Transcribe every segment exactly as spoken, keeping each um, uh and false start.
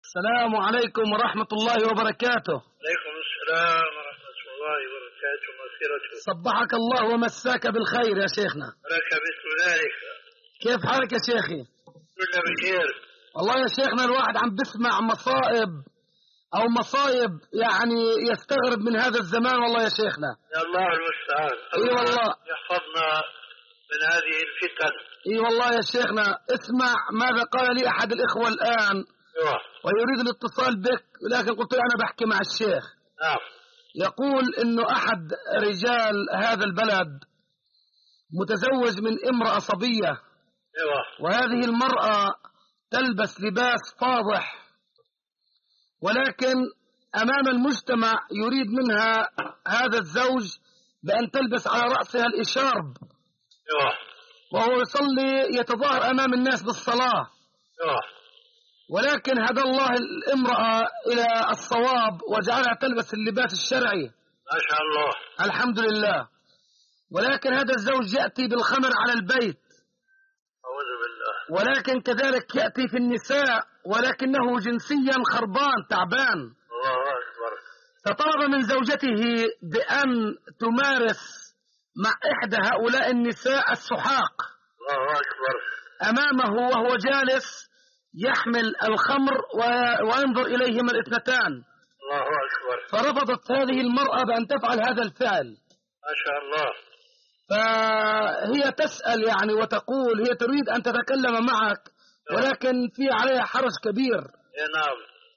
السلام عليكم ورحمة الله وبركاته. عليكم السلام ورحمة الله وبركاته. مسيرته. صبحك الله ومساك بالخير يا شيخنا. لك مثل ذلك. كيف حالك يا شيخي؟ كلنا بخير. والله يا شيخنا الواحد عم بسمع مصائب أو مصايب يعني يستغرب من هذا الزمان والله يا شيخنا. يا الله المستعان. اي والله يحفظنا من هذه الفتن. اي والله يا شيخنا، اسمع ماذا قال لي أحد الإخوة الآن. ايوه. ويريد الاتصال بك، لكن قلت له أنا بحكي مع الشيخ. نعم. يقول إنه أحد رجال هذا البلد متزوج من امرأة صبية. ايوه. وهذه المرأة تلبس لباس فاضح، ولكن أمام المجتمع يريد منها هذا الزوج بأن تلبس على رأسها الإشارب. ايوه. وهو يصلي يتظاهر أمام الناس بالصلاة. ايوه. ولكن هدى الله الامرأة إلى الصواب وجعلها تلبس اللباس الشرعي. ما شاء الله. الحمد لله. ولكن هذا الزوج يأتي بالخمر على البيت. أعوذ بالله. ولكن كذلك يأتي في النساء، ولكنه جنسيا خربان تعبان. الله أكبر. فطلب من زوجته بأن تمارس مع إحدى هؤلاء النساء السحاق. الله أكبر. أمامه وهو جالس يحمل الخمر وينظر إليهما الاثنتان. الله أكبر. فرفضت هذه المرأة بأن تفعل هذا الفعل. ما شاء الله. فهي تسأل يعني وتقول، هي تريد أن تتكلم معك ولكن في عليها حرج كبير. نعم.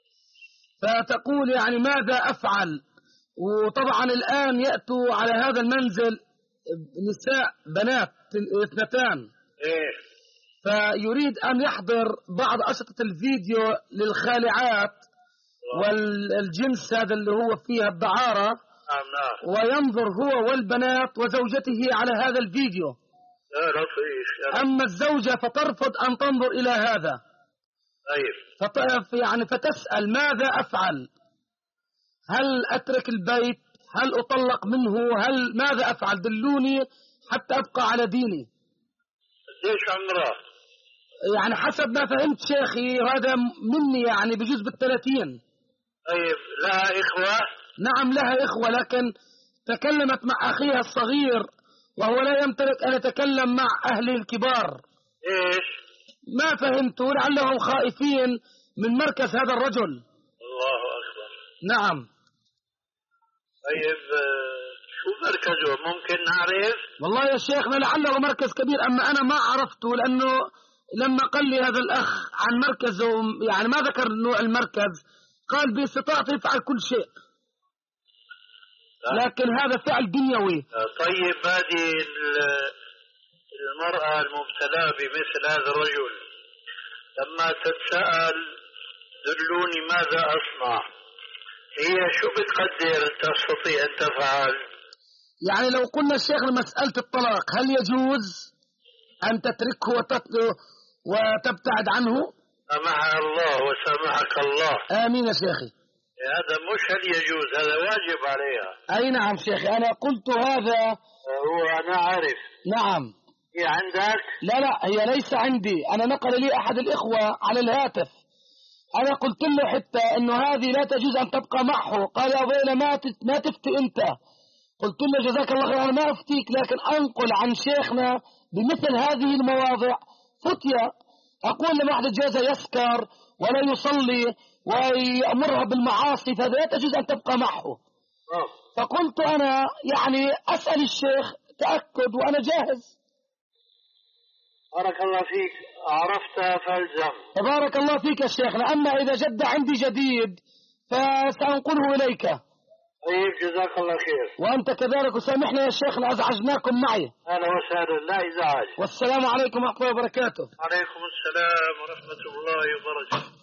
فتقول يعني ماذا أفعل؟ وطبعا الآن يأتوا على هذا المنزل نساء بنات اثنتان. إيه. فيريد أن يحضر بعض أشرطة الفيديو للخالعات والجنس هذا اللي هو فيها الدعارة. نعم نعم. وينظر هو والبنات وزوجته على هذا الفيديو. يا لطيف يا لطيف. أما الزوجة فترفض أن تنظر إلى هذا. طيب. فط... يعني فتسأل ماذا أفعل؟ هل أترك البيت؟ هل أطلق منه؟ هل ماذا أفعل؟ دلوني حتى أبقى على ديني. ليش عمره؟ يعني حسب ما فهمت شيخي، هذا مني يعني بجوز بالثلاثين. طيب لها إخوة؟ نعم لها إخوة، لكن تكلمت مع أخيها الصغير وهو لا يمتلك أن يتكلم مع أهله الكبار. إيش؟ ما فهمت، لعلهم خائفين من مركز هذا الرجل. الله أكبر. نعم. طيب شو مركزه ممكن نعرف؟ والله يا شيخنا لعله مركز كبير، أما أنا ما عرفته، لأنه لما قال لي هذا الأخ عن مركزه يعني ما ذكر نوع المركز، قال باستطاعته يفعل كل شيء. لكن هذا فعل دنيوي. طيب هذه المرأة المبتلى بمثل هذا الرجل لما تتساءل دلوني ماذا أصنع، هي شو بتقدر تستطيع أن تفعل؟ يعني لو قلنا الشيخ مسألة الطلاق، هل يجوز أن تتركه وتتركه وتبتعد عنه؟ سمح الله وسامحك الله. آمين يا شيخي. هذا مش هل يجوز، هذا واجب عليها. أي نعم شيخي، أنا قلت هذا. هو أنا عارف. نعم. هي عندك؟ لا لا هي ليس عندي، أنا نقل لي أحد الإخوة على الهاتف. أنا قلت له حتى إنه هذه لا تجوز أن تبقى معه. قال يا أبويا ما ما تفتي أنت. قلت له جزاك الله خير، أنا ما أفتيك، لكن أنقل عن شيخنا بمثل هذه المواضع فتية. أقول لما أحد جاز يسكر ولا يصلي ويأمرها بالمعاصي فهذا لا تجوز أن تبقى معه. أوه. فقلت أنا يعني أسأل الشيخ تأكد وأنا جاهز. بارك الله فيك، عرفت فالزم. بارك الله فيك يا شيخنا، أما إذا جد عندي جديد فسأنقله إليك. طيب جزاك الله خير. وأنت كذلك، وسامحنا يا شيخنا أزعجناكم معي. أهلا وسهلا، لا إزعاج. والسلام عليكم ورحمة الله وبركاته. عليكم السلام ورحمة الله وبركاته.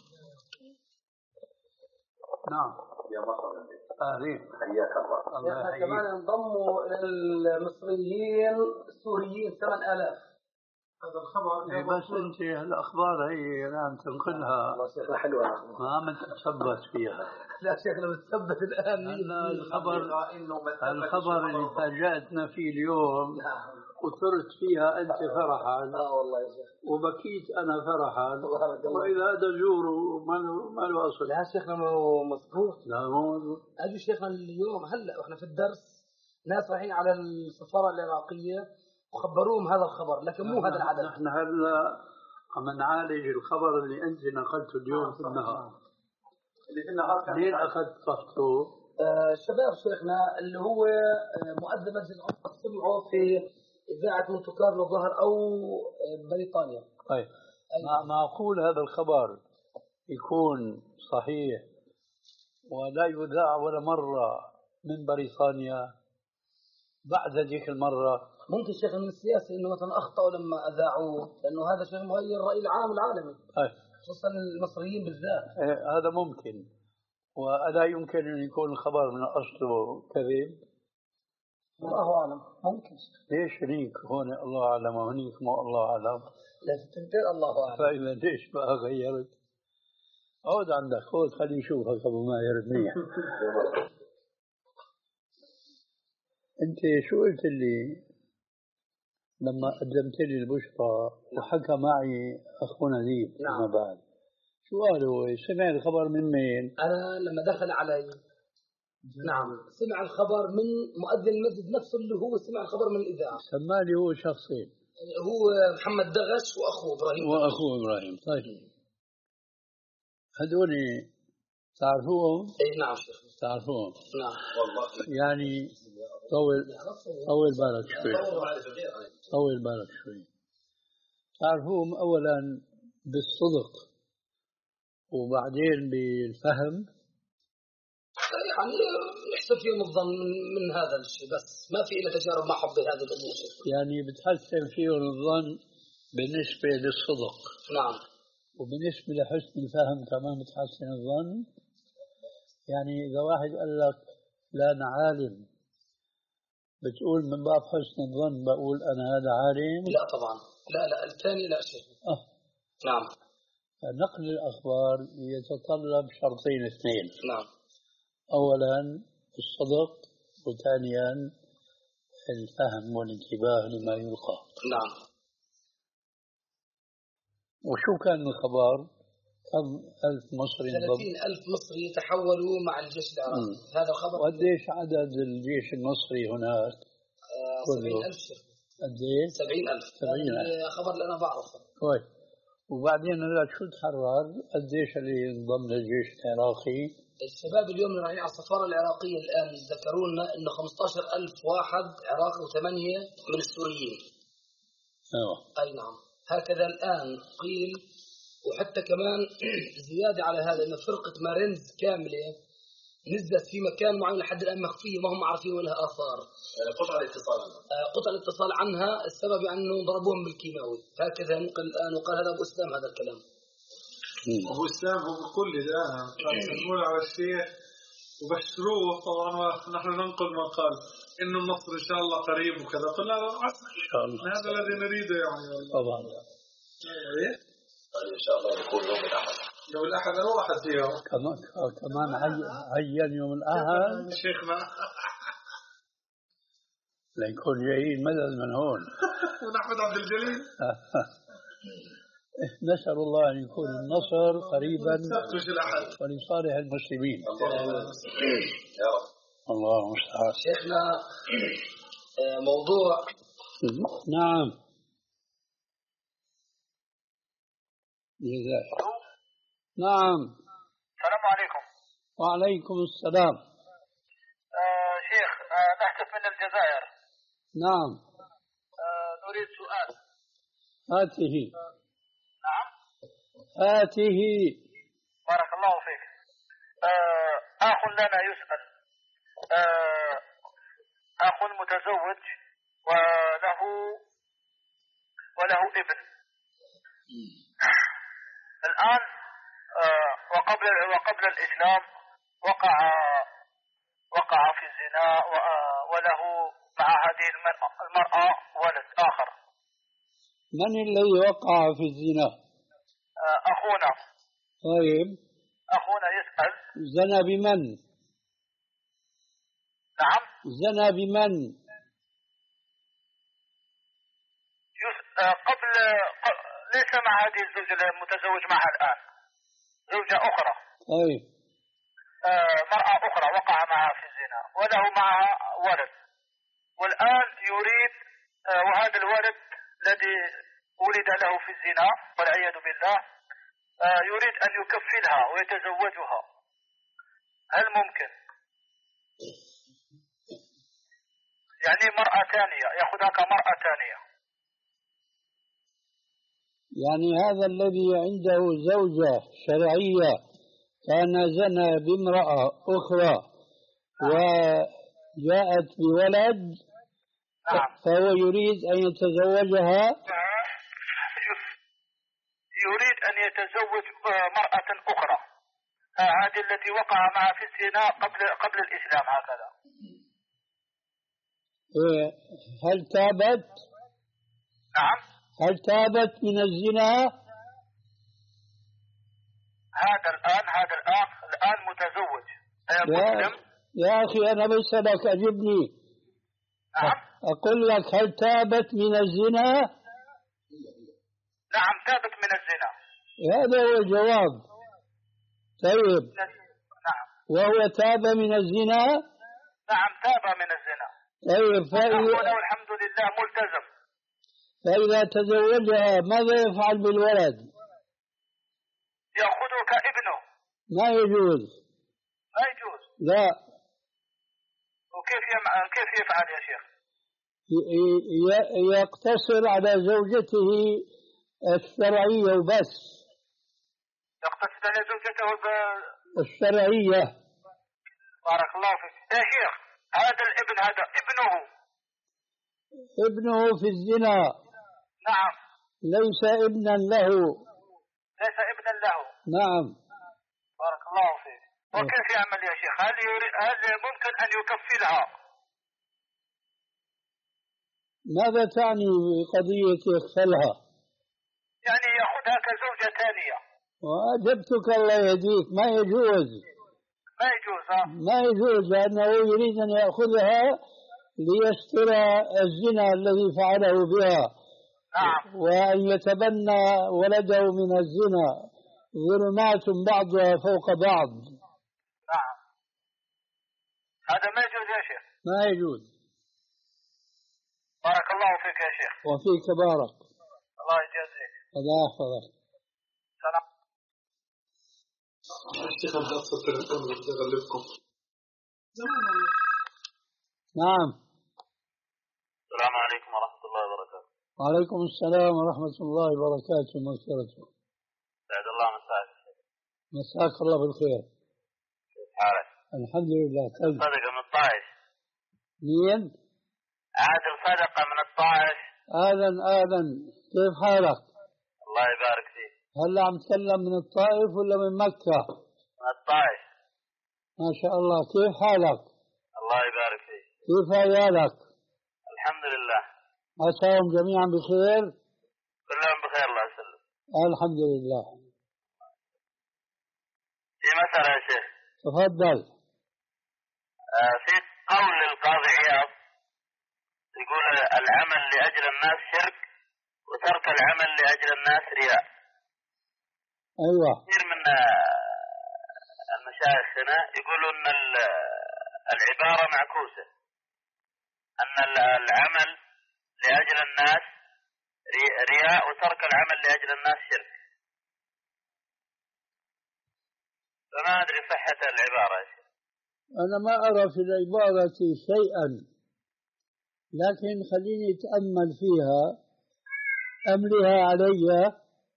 نعم يا مرحبا بك. أهلين حياك الله. الله يحييك. كمان انضموا إلى المصريين السوريين ثمان آلاف. هذا الخبر إيه بس أنت الأخبار هي نعم تنقلها. الله شيخنا حلوة. ما عم تتثبت فيها. لا شيخنا بتثبت الآن. الخبر الخبر اللي فاجأتنا فيه اليوم وصرت فيها أنت فرحا اه والله يا شيخ وبكيت أنا فرحا، وإذا هذا جور ما له أصل. لا شيخنا ما هو مظبوط. لا مو اجوا شيخنا اليوم هلا واحنا في الدرس ناس رايحين على السفاره العراقيه وخبروهم هذا الخبر، لكن مو هذا العدد. نحن هلا عم نعالج الخبر اللي أنت نقلته اليوم في النهار. اللي في النهار كان منين أخذت صفته؟ آه شباب شيخنا اللي هو آه مؤذن مسجد الأقصى سمعه في إذاعة مونte كارلو ظهر أو آه بريطانيا. طيب أيوة. معقول هذا الخبر يكون صحيح ولا يذاع ولا مرة من بريطانيا بعد ذيك المرة؟ ممكن شيخ من السياسة إنه مثلا أخطأوا لما أذاعوه، لأنه هذا شيء مغير رأي العالم العالمي. طيب. خصوصا المصريين بالذات. إيه هذا ممكن، ولا يمكن أن يكون الخبر من أصله كذب. الله أعلم ممكن. ليش هنيك هون الله أعلم وهنيك ما الله أعلم؟ لازم تنتظر الله أعلم. فإذا ليش بقى غيرت؟ عود عندك خذ خليه يشوفك أبو ماهر منيح. أنت شو قلت لي لما قدمت لي البشرى وحكى معي أخونا ذيب فيما بعد؟ شو قالوا؟ سمع الخبر من مين؟ أنا لما دخل علي نعم سمع الخبر من مؤذن المسجد نفسه اللي هو سمع الخبر من الإذاعة. سمالي هو شخصين، هو محمد دغش وأخوه إبراهيم. وأخوه إبراهيم. طيب هذول تعرفوهم؟ اي نعم شيخ تعرفوهم؟ نعم والله. يعني طول طول بالك شوي طول بالك شوي. تعرفوهم أولا بالصدق وبعدين بالفهم، يعني نحسب فيهم الظن من هذا الشيء، بس ما في إلا تجارب مع حب هذه الأمور. يعني بتحسن فيهم الظن بالنسبة للصدق. نعم. وبالنسبة لحسن الفهم كمان بتحسن الظن. يعني إذا واحد قال لك لا أنا عالم بتقول من باب حسن الظن بقول أنا هذا عالم؟ لا طبعا لا لا الثاني لا شيء. أه. نعم. نقل الأخبار يتطلب شرطين اثنين. نعم. أولا الصدق، وثانيا الفهم والانتباه لما يلقى. نعم. وشو كان الخبر؟ كم ألف مصري؟ ثلاثين ألف مصري تحولوا مع الجيش العراقي. هذا الخبر. وقديش عدد الجيش المصري هناك؟ آه سبعين ألف شيخ. قديش؟ سبعين ألف. سبعين ألف. خبر اللي أنا بعرفه. كويس. وبعدين هلا شو تحرر؟ قديش اللي انضم للجيش العراقي؟ الشباب اليوم اللي رايحين على السفارة العراقية الآن ذكروا لنا إنه خمسة عشر ألف واحد عراقي وثمانية من السوريين. أيوة. أي نعم هكذا الآن قيل. وحتى كمان زيادة على هذا إن فرقة مارينز كاملة نزلت في مكان معين لحد الآن مخفية ما هم عارفين لها آثار. قطع الاتصال عنها. قطع الاتصال عنها السبب يعني أنه ضربوهم بالكيماوي. هكذا نقل الآن وقال هذا أبو إسلام هذا الكلام. أبو إسلام هو بكل الآن يسمون على الشيخ وبشروه. طبعا ونحن ننقل ما قال إنه النصر إن شاء الله قريب وكذا. قلنا إن شاء الله هذا الذي نريده يعني. طبعا. إيه؟ إن شاء الله يكون يوم الأحد. يوم الأحد أنا واحد فيهم. كمان كمان عين يوم الأحد. شيخنا. لنكون جايين مدد من هون. ونحمد عبد الجليل. نسأل الله أن يكون النصر قريبا ولصالح المسلمين. الله المستعان. شيخنا موضوع. نعم. جزاك. نعم. السلام عليكم. وعليكم السلام. آه شيخ آه نهتف من الجزائر. نعم. آه نريد سؤال. هاته. نعم. هاته. بارك الله فيك. آه أخ لنا يسأل. آه أخ متزوج وله وله ابن. الآن آه وقبل وقبل الإسلام وقع وقع في الزنا وله مع هذه المرأة ولد آخر. من الذي وقع في الزنا؟ آه أخونا. طيب. أخونا يسأل. زنا بمن؟ نعم. زنا بمن؟ قبل ليس مع هذه الزوجة المتزوج معها الآن، زوجة أخرى. طيب. مرأة أخرى وقع معها في الزنا وله معها ولد، والآن يريد وهذا الولد الذي ولد له في الزنا والعياذ بالله يريد أن يكفلها ويتزوجها، هل ممكن؟ يعني مرأة ثانية يأخذها كمرأة ثانية. يعني هذا الذي عنده زوجة شرعية كان زنى بامرأة أخرى وجاءت بولد فهو يريد أن يتزوجها، يريد أن يتزوج مرأة أخرى، هذه التي وقع معها في الزنا قبل قبل الإسلام هكذا. هل تابت؟ نعم. هل تابت من الزنا؟ هذا الآن هذا الآن الآن متزوج يا, يا أخي أنا بسألك أجبني. نعم. أقول لك هل تابت من الزنا؟ نعم تابت من الزنا. هذا هو الجواب. طيب. نعم. وهو تاب من الزنا؟ نعم تاب من الزنا. طيب فإذا الحمد لله ملتزم. فإذا تزوجها ماذا يفعل بالولد؟ يأخذه كابنه. ما يجوز. ما يجوز. لا. وكيف يم... كيف يفعل يا شيخ؟ يقتصر على زوجته الشرعية وبس. يقتصر على زوجته ب... الشرعية. بارك الله فيك يا شيخ. هذا الابن هذا ابنه ابنه في الزنا. نعم. ليس ابنا له. ليس ابنا له. نعم. بارك الله فيك. وكيف يعمل يا شيخ؟ هل يريد هل ممكن أن يكفلها؟ ماذا تعني بقضية يكفلها؟ يعني يأخذها كزوجة ثانية. وأجبتك الله يهديك ما يجوز. ما يجوز. ها؟ ما يجوز لأنه يريد أن يأخذها ليستر الزنا الذي فعله بها. نعم. وأن يتبنى ولده من الزنا ظلمات بعضها فوق بعض. نعم. هذا ما يجوز يا شيخ. ما يجوز. بارك الله فيك يا شيخ. وفيك بارك. الله يجازيك. الله يحفظك. سلام. الشيخ عبد الله التليفون يغلبكم. نعم. السلام عليكم ورحمة الله وبركاته. وعليكم السلام ورحمة الله وبركاته ومغفرته. سعد الله مساك. مساك الله بالخير. كيف حالك؟ الحمد لله. طيب. صدقة من الطائف. مين؟ عادل صدقة من الطائف. أهلا أهلا، كيف حالك؟ الله يبارك فيك. هلا عم تكلم من الطائف ولا من مكة؟ من الطائف. ما شاء الله، كيف حالك؟ الله يبارك فيك. كيف عيالك؟ الحمد لله. عساهم جميعا بخير؟ كلهم بخير الله يسلم. الحمد لله. في مسألة يا شيخ. تفضل. آه في قول للقاضي عياض يقول العمل لأجل الناس شرك وترك العمل لأجل الناس رياء. أيوة. كثير من المشايخ هنا يقولوا أن العبارة معكوسة، أن العمل لأجل الناس رياء وترك العمل لأجل الناس شرك. فما أدري صحة العبارة يا شيخ. أنا ما أرى في العبارة شيئا، لكن خليني أتأمل فيها أملها علي.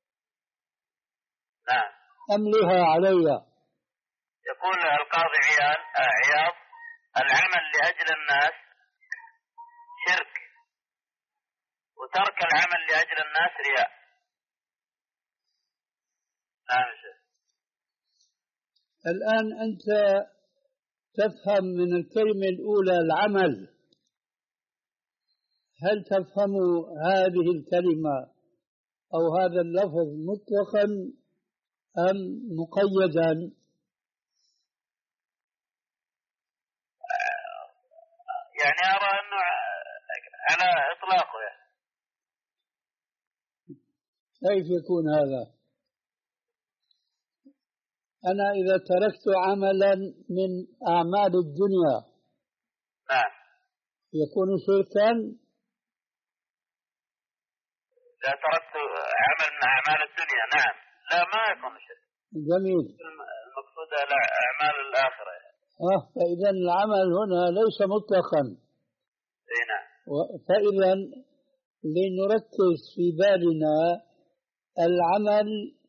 نعم. أملها علي. يقول القاضي عيال عياض العمل لأجل الناس شرك وترك العمل لأجل الناس رياء. نعم شيخ. الآن أنت تفهم من الكلمة الأولى العمل، هل تفهم هذه الكلمة أو هذا اللفظ مطلقا أم مقيدا؟ يعني أرى أنه على إطلاقه يعني. كيف يكون هذا؟ أنا إذا تركت عملا من أعمال الدنيا نعم يكون شركا؟ إذا تركت عمل من أعمال الدنيا نعم لا ما يكون شرك. جميل. المقصود أعمال الآخرة. آه فإذا العمل هنا ليس مطلقا. إيه نعم. فإذا لنركز في بالنا العمل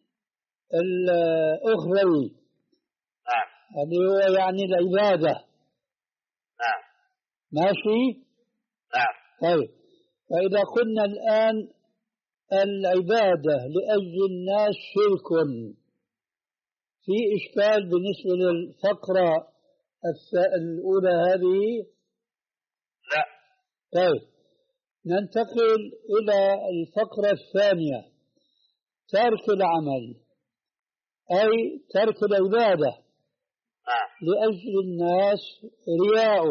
الأخروي نعم اللي هو يعني العبادة. نعم ماشي؟ نعم. طيب فإذا قلنا الآن العبادة لأجل الناس شرك، في إشكال بالنسبة للفقرة الأولى هذه؟ لا. طيب ننتقل إلى الفقرة الثانية، ترك العمل أي ترك العبادة نعم. لأجل الناس رياء،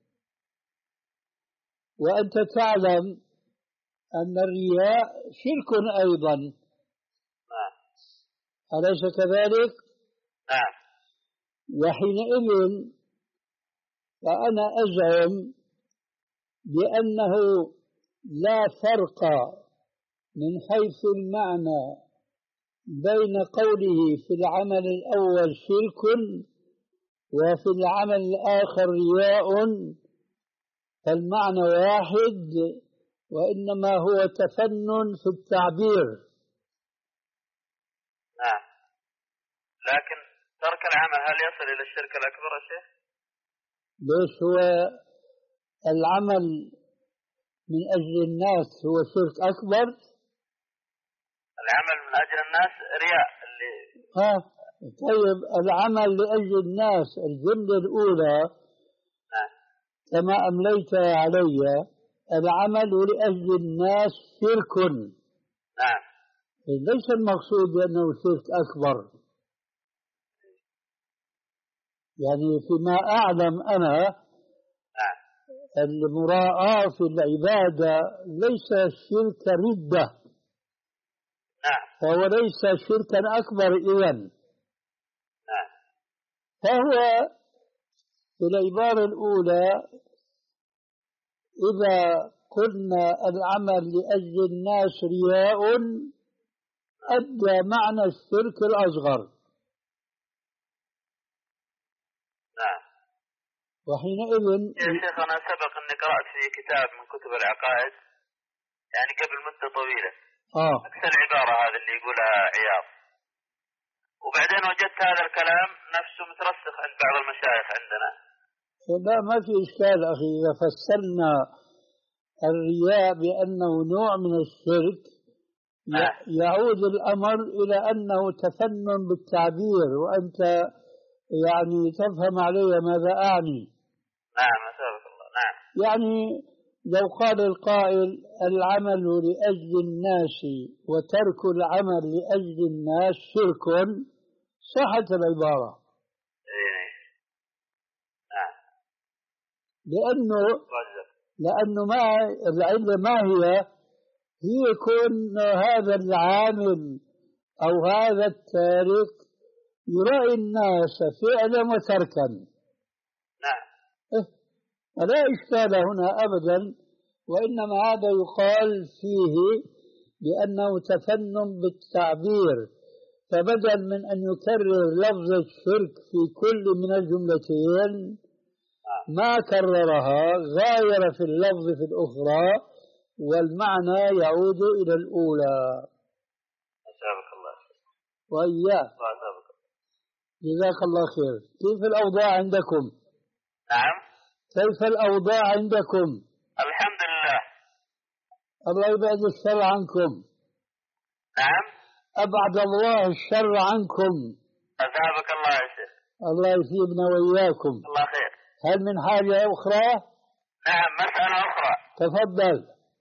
وأنت تعلم أن الرياء شرك أيضا. نعم. أليس كذلك؟ نعم. وحينئذ فأنا أزعم بأنه لا فرق من حيث المعنى بين قوله في العمل الأول شرك وفي العمل الآخر رياء، فالمعنى واحد وإنما هو تفنن في التعبير. نعم. لكن ترك العمل هل يصل إلى الشرك الأكبر يا شيخ؟ ليش؟ هو العمل من أجل الناس هو شرك أكبر؟ العمل من أجل الناس رياء اللي ها طيب العمل لأجل الناس الجملة الأولى نعم. كما أمليت علي العمل لأجل الناس شرك. نعم. ليس المقصود بأنه شرك أكبر، يعني فيما أعلم أنا نعم. المراءة في العبادة ليس شرك ردة. نعم. فهو ليس شركا أكبر إذن. نعم. فهو في العبارة الأولى إذا قلنا العمل لأجل الناس رياء أدى معنى الشرك الأصغر. نعم. وحينئذ يا شيخ أنا سبق أني قرأت في كتاب من كتب العقائد يعني قبل مدة طويلة آه. نفس العبارة هذا اللي يقولها عياض، وبعدين وجدت هذا الكلام نفسه مترسخ عند بعض المشايخ عندنا. لا ما في إشكال أخي، إذا فسرنا الرياء بأنه نوع من الشرك آه. يعود الأمر إلى أنه تفنن بالتعبير، وأنت يعني تفهم علي ماذا أعني. نعم أسابق الله. نعم. يعني لو قال القائل العمل لأجل الناس وترك العمل لأجل الناس شرك صحت العبارة. إيه. نعم. لأنه رجل. لأنه ما العلة ما هي هي يكون هذا العامل أو هذا التارك يرائي الناس فعلا وتركا. نعم. ولا إشكال هنا أبدا، وإنما هذا يقال فيه بأنه تفنن بالتعبير، فبدل من أن يكرر لفظ الشرك في كل من الجملتين ما كررها، غاير في اللفظ في الأخرى والمعنى يعود إلى الأولى. أسابق الله. وإياه. جزاك الله خير. كيف الأوضاع عندكم؟ نعم. كيف الأوضاع عندكم؟ الحمد لله. الله يبعد الشر عنكم. نعم. أبعد الله الشر عنكم. أسابق الله يا شيخ. الله يثيبنا وإياكم. الله خير. هل من حاجة أخرى؟ نعم مسألة أخرى. تفضل.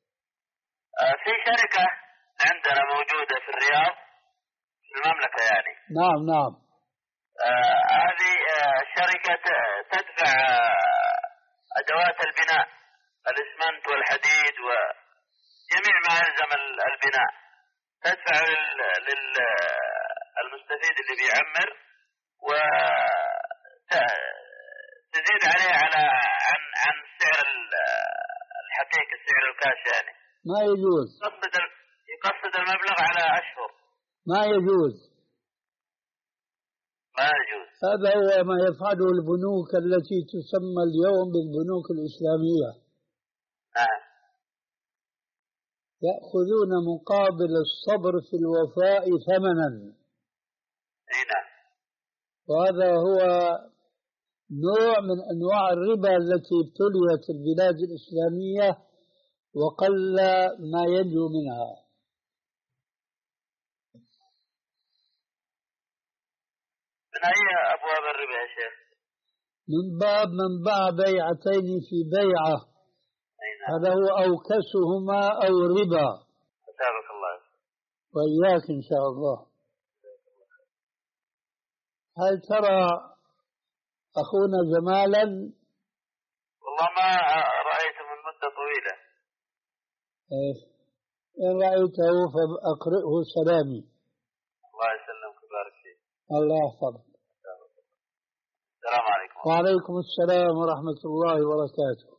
آه في شركة عندنا موجودة في الرياض في المملكة يعني. نعم نعم. آه هذه آه شركة تدفع آه أدوات البناء، الإسمنت والحديد وجميع ما يلزم البناء. تدفع للمستفيد اللي بيعمر وتزيد عليه على عن عن سعر الحقيقي، سعر الكاش يعني. ما يجوز. يقصد يقصد المبلغ على أشهر. ما يجوز. ما يجوز. هذا هو ما يفعله البنوك التي تسمى اليوم بالبنوك الإسلامية. نعم. يأخذون مقابل الصبر في الوفاء ثمنا. نعم. وهذا هو نوع من أنواع الربا التي ابتليت البلاد الإسلامية وقل ما ينجو منها. من أي أبواب الربا يا شيخ؟ من باب من باع بيعتين في بيعة. هذا هو أوكسهما أو ربا. أتابك الله. وإياك إن شاء الله. هل ترى أخونا جمالا؟ والله ما رأيته من مدة طويلة. إيه. إن رأيته فأقرئه سلامي. الله يسلمك ويبارك فيك. الله يحفظك. السلام عليكم. وعليكم السلام ورحمة الله وبركاته.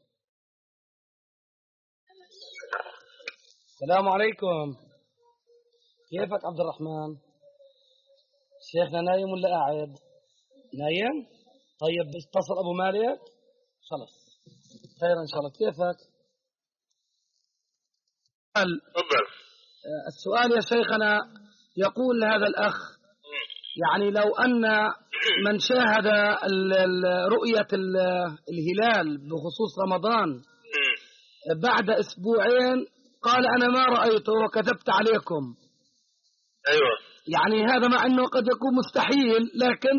السلام عليكم. كيفك عبد الرحمن؟ شيخنا نايم ولا قاعد؟ نايم؟ طيب اتصل أبو مالك؟ خلص خير إن شاء الله. كيفك؟ تفضل. السؤال يا شيخنا يقول هذا الأخ يعني لو أن من شاهد رؤية الهلال بخصوص رمضان بعد أسبوعين قال أنا ما رأيته وكذبت عليكم. أيوة. يعني هذا مع أنه قد يكون مستحيل، لكن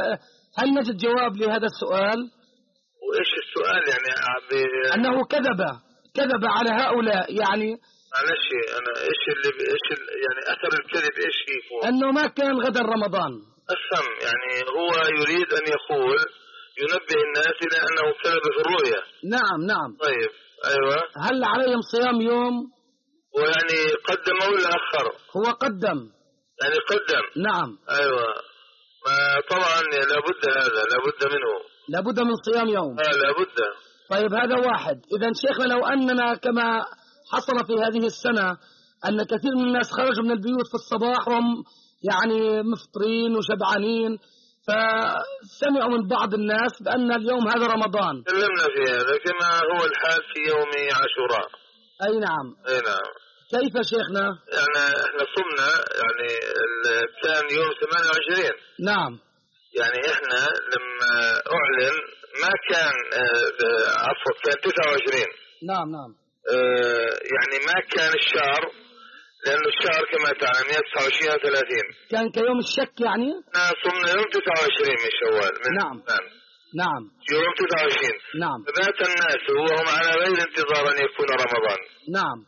هل نجد جواب لهذا السؤال؟ وإيش السؤال يعني؟ ب... أنه كذب كذب على هؤلاء يعني. معلش أنا إيش اللي ب... إيش ال... يعني أثر الكذب إيش يكون؟ أنه ما كان غدا رمضان. أفهم يعني هو يريد أن يقول ينبه الناس إلى أنه كذب في الرؤية. نعم نعم. طيب أيوة. هل عليهم صيام يوم؟ ويعني قدم ولا أخر؟ هو قدم. يعني قدم. نعم. أيوة. ما طبعا لابد هذا لابد منه. لابد من صيام يوم. آه لابد. طيب هذا واحد. إذا شيخنا لو أننا كما حصل في هذه السنة أن كثير من الناس خرجوا من البيوت في الصباح وهم يعني مفطرين وشبعانين، فسمعوا من بعض الناس بأن اليوم هذا رمضان. تكلمنا في هذا كما هو الحال في يوم عاشوراء. أي نعم. أي نعم. كيف شيخنا؟ يعني احنا صمنا يعني كان يوم ثمانية وعشرين. نعم. يعني احنا لما اعلن ما كان عفوا كان تسعة وعشرين. نعم نعم. اه يعني ما كان الشهر، لأنه الشهر كما تعلم تسعة وعشرين و ثلاثين. كان كيوم الشك يعني؟ احنا صمنا يوم تسعة وعشرين من شوال من نعم. الثان. نعم. يوم تسعة وعشرين. نعم. فبات الناس وهم على غير انتظار أن يكون رمضان. نعم.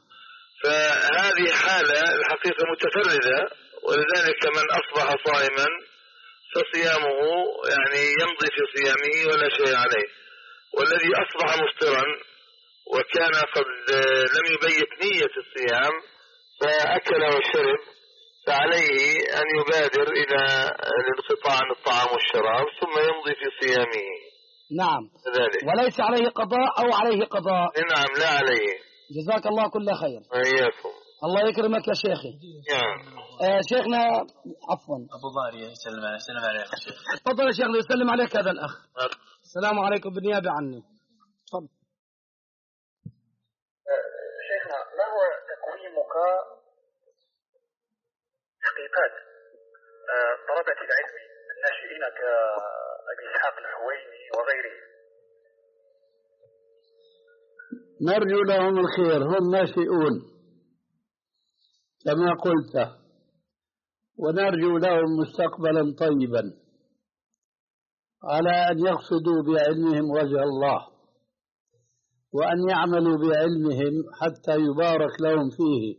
فهذه حالة الحقيقة متفردة، ولذلك من أصبح صائما فصيامه يعني يمضي في صيامه ولا شيء عليه، والذي أصبح مفطرا وكان قد لم يبيت نية الصيام فأكل وشرب فعليه أن يبادر إلى الانقطاع عن الطعام والشراب ثم يمضي في صيامه. نعم. ذلك. وليس عليه قضاء أو عليه قضاء. نعم لا عليه. جزاك الله كل خير. وإياكم. الله يكرمك يا شيخي. نعم. آه شيخنا عفوا أبو باري يسلم عليك. يسلم عليك يا شيخ. تفضل يا شيخنا يسلم عليك هذا الأخ. أه. السلام عليكم بالنيابة عني. تفضل. شيخنا ما هو تقويمك تحقيقات طلبة العلم الناشئين كأبي إسحاق الحويني وغيره؟ نرجو لهم الخير، هم ناشئون كما قلت، ونرجو لهم مستقبلا طيبا على أن يقصدوا بعلمهم وجه الله وأن يعملوا بعلمهم حتى يبارك لهم فيه.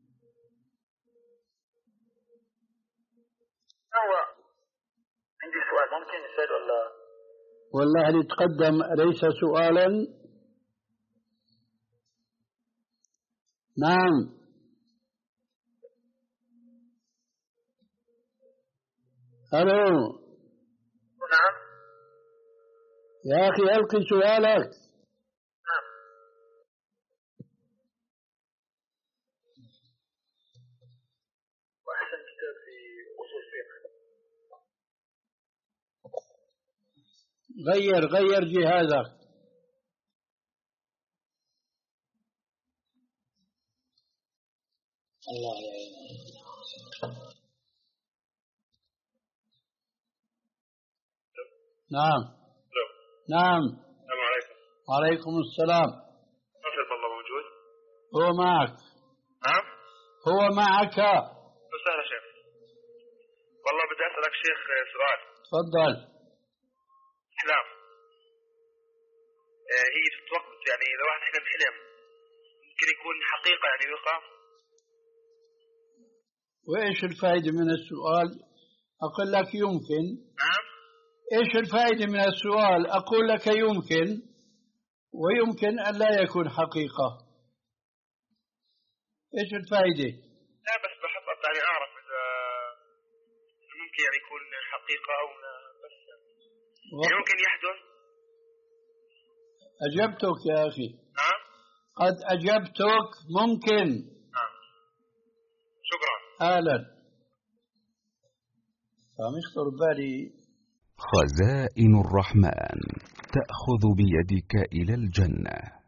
هو عندي سؤال ممكن يسأل ولا؟ والله يتقدم ليس سؤالا. نعم. ألو. نعم. يا أخي ألقي سؤالك. نعم. وأحسن كتاب في أصول الفقه. غير غير جهازك. الله يعين. نعم. نعم. السلام عليكم. وعليكم السلام. أسعد الله موجود. هو معك. نعم. هو معك. وسهلا شيخ. والله بدي أسألك شيخ سؤال. تفضل. أحلام آه هي تتوقف، يعني إذا واحد حلم حلم ممكن يكون حقيقة يعني وقع. وإيش الفائدة من السؤال؟ أقول لك يمكن. نعم. إيش الفائدة من السؤال؟ أقول لك يمكن، ويمكن أن لا يكون حقيقة. إيش الفائدة؟ لا بس بحب يعني أعرف إذا ممكن يعني يكون حقيقة أو لا، بس يعني ممكن يحدث. أجبتك يا أخي. نعم. قد أجبتك ممكن. نعم. شكرا. أهلا. فهم يخطر بالي. خزائن الرحمن تأخذ بيدك إلى الجنة.